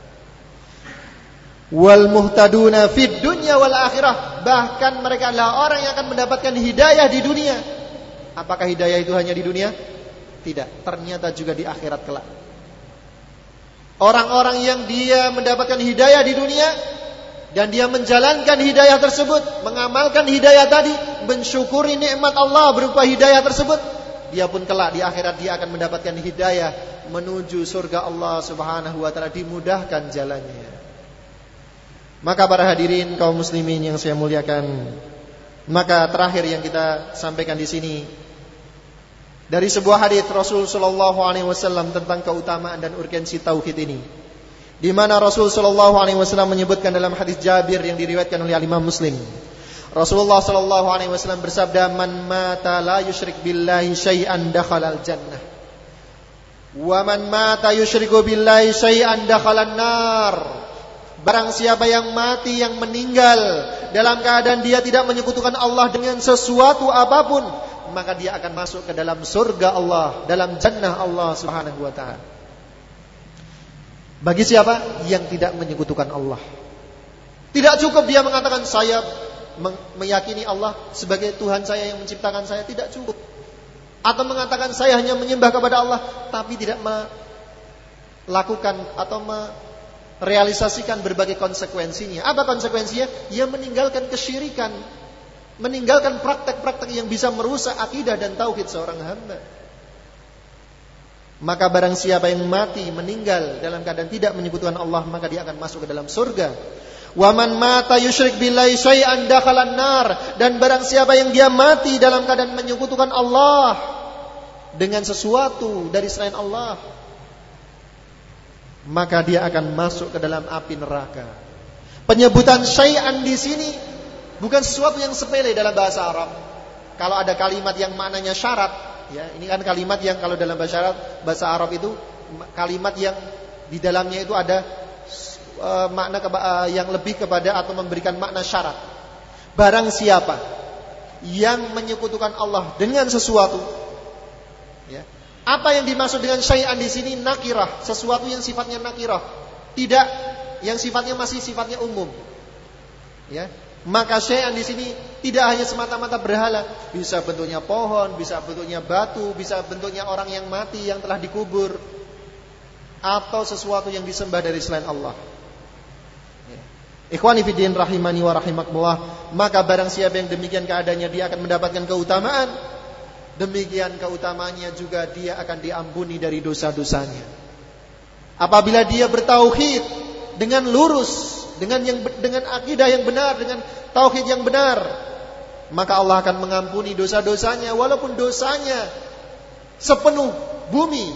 Wal muhtaduna fid dunya wal akhirah. Bahkan mereka adalah orang yang akan mendapatkan hidayah di dunia. Apakah hidayah itu hanya di dunia? Tidak, ternyata juga di akhirat kelak. Orang-orang yang dia mendapatkan hidayah di dunia dan dia menjalankan hidayah tersebut, mengamalkan hidayah tadi, mensyukuri nikmat Allah berupa hidayah tersebut, dia pun kelak di akhirat dia akan mendapatkan hidayah menuju surga Allah Subhanahu wa taala, dimudahkan jalannya. Maka para hadirin kaum muslimin yang saya muliakan, maka terakhir yang kita sampaikan di sini dari sebuah hadis Rasul sallallahu alaihi wasallam tentang keutamaan dan urgensi tauhid ini, di mana Rasul sallallahu alaihi wasallam menyebutkan dalam hadis Jabir yang diriwayatkan oleh Imam Muslim, Rasulullah sallallahu alaihi wasallam bersabda, "Man mata la yusyrik billahi syai'an dakhalal jannah, wa man mata yusyriku billahi syai'an dakhalan nar." Barang siapa yang mati, yang meninggal dalam keadaan dia tidak menyekutukan Allah dengan sesuatu apapun, maka dia akan masuk ke dalam surga Allah, dalam jannah Allah Subhanahu wa taala. Bagi siapa yang tidak menyekutukan Allah. Tidak cukup dia mengatakan saya meyakini Allah sebagai Tuhan saya yang menciptakan saya, tidak cukup. Atau mengatakan saya hanya menyembah kepada Allah, tapi tidak melakukan atau merealisasikan berbagai konsekuensinya. Apa konsekuensinya? Ia meninggalkan kesyirikan, meninggalkan praktek-praktek yang bisa merusak akidah dan tauhid seorang hamba. Maka barang siapa yang mati, meninggal dalam keadaan tidak menyekutukan Allah, maka dia akan masuk ke dalam surga. Wa man mata yusyrik billahi syai'an dakhalan nar, dan barang siapa yang dia mati dalam keadaan menyekutukan Allah dengan sesuatu dari selain Allah, maka dia akan masuk ke dalam api neraka. Penyebutan syai'an di sini bukan sesuatu yang sepele dalam bahasa Arab. Kalau ada kalimat yang maknanya syarat, ya, ini kan kalimat yang kalau dalam bahasa Arab itu kalimat yang di dalamnya itu ada makna yang lebih kepada atau memberikan makna syarat. Barang siapa yang menyekutukan Allah dengan sesuatu, ya, apa yang dimaksud dengan syai'an di sini? Nakirah, sesuatu yang sifatnya nakirah, tidak yang sifatnya masih sifatnya umum. Ya, maka syai'an di sini tidak hanya semata-mata berhala, bisa bentuknya pohon, bisa bentuknya batu, bisa bentuknya orang yang mati yang telah dikubur, atau sesuatu yang disembah dari selain Allah. Ya. Ikhwani fiddin rahimani wa rahimakumullah, maka barang siapa yang demikian keadaannya dia akan mendapatkan keutamaan. Demikian keutamaannya juga dia akan diampuni dari dosa-dosanya. Apabila dia bertauhid dengan lurus, dengan akidah yang benar, dengan tauhid yang benar, maka Allah akan mengampuni dosa-dosanya walaupun dosanya sepenuh bumi.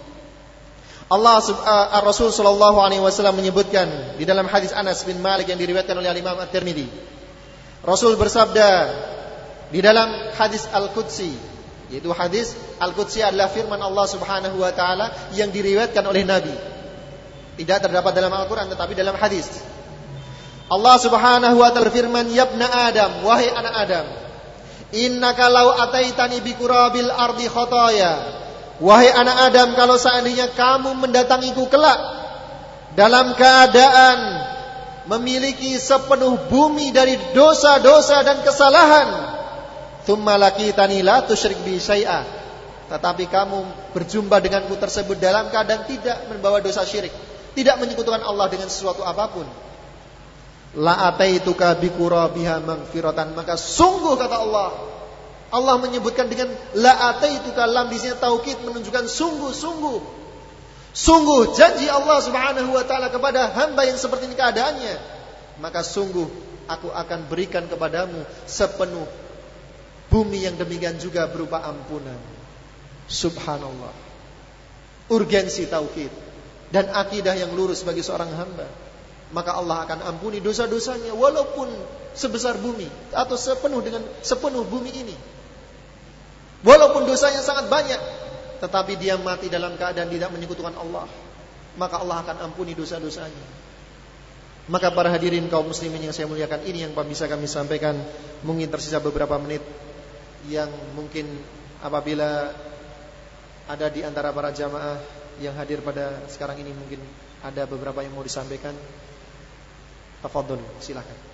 Rasul sallallahu alaihi wasallam menyebutkan di dalam hadis Anas bin Malik yang diriwayatkan oleh Imam At-Tirmidzi. Rasul bersabda di dalam hadis Al-Qudsi, yaitu hadis Al-Qudsi adalah firman Allah Subhanahu wa taala yang diriwayatkan oleh Nabi. Tidak terdapat dalam Al-Qur'an tetapi dalam hadis. Allah Subhanahu wa taala berfirman, "Ya ibna Adam, wahai anak Adam, innaka law ataitani bi qurabil ardi khataya." Wahai anak Adam, kalau seandainya kamu mendatangiku kelak dalam keadaan memiliki sepenuh bumi dari dosa-dosa dan kesalahan, tsumma laqitani la tusyrik bi syai'a, tetapi kamu berjumpa denganku tersebut dalam keadaan tidak membawa dosa syirik, tidak menyekutukan Allah dengan sesuatu apapun, la ataituka bi qurabiha maghfiratan, maka sungguh kata Allah menyebutkan dengan la ataituka, lam di sini taukid menunjukkan sungguh janji Allah Subhanahu wa taala kepada hamba yang seperti ini keadaannya, maka sungguh aku akan berikan kepadamu sepenuh bumi yang demikian juga berupa ampunan. Subhanallah. Urgensi tauhid dan akidah yang lurus bagi seorang hamba, maka Allah akan ampuni dosa-dosanya walaupun sebesar bumi atau sepenuh bumi ini. Walaupun dosanya sangat banyak, tetapi dia mati dalam keadaan tidak menyekutukan Allah, maka Allah akan ampuni dosa-dosanya. Maka para hadirin kaum muslimin yang saya muliakan, ini yang bisa kami sampaikan. Mungkin tersisa beberapa menit yang mungkin apabila ada di antara para jamaah yang hadir pada sekarang ini mungkin ada beberapa yang mau disampaikan. Tafadhol, silakan.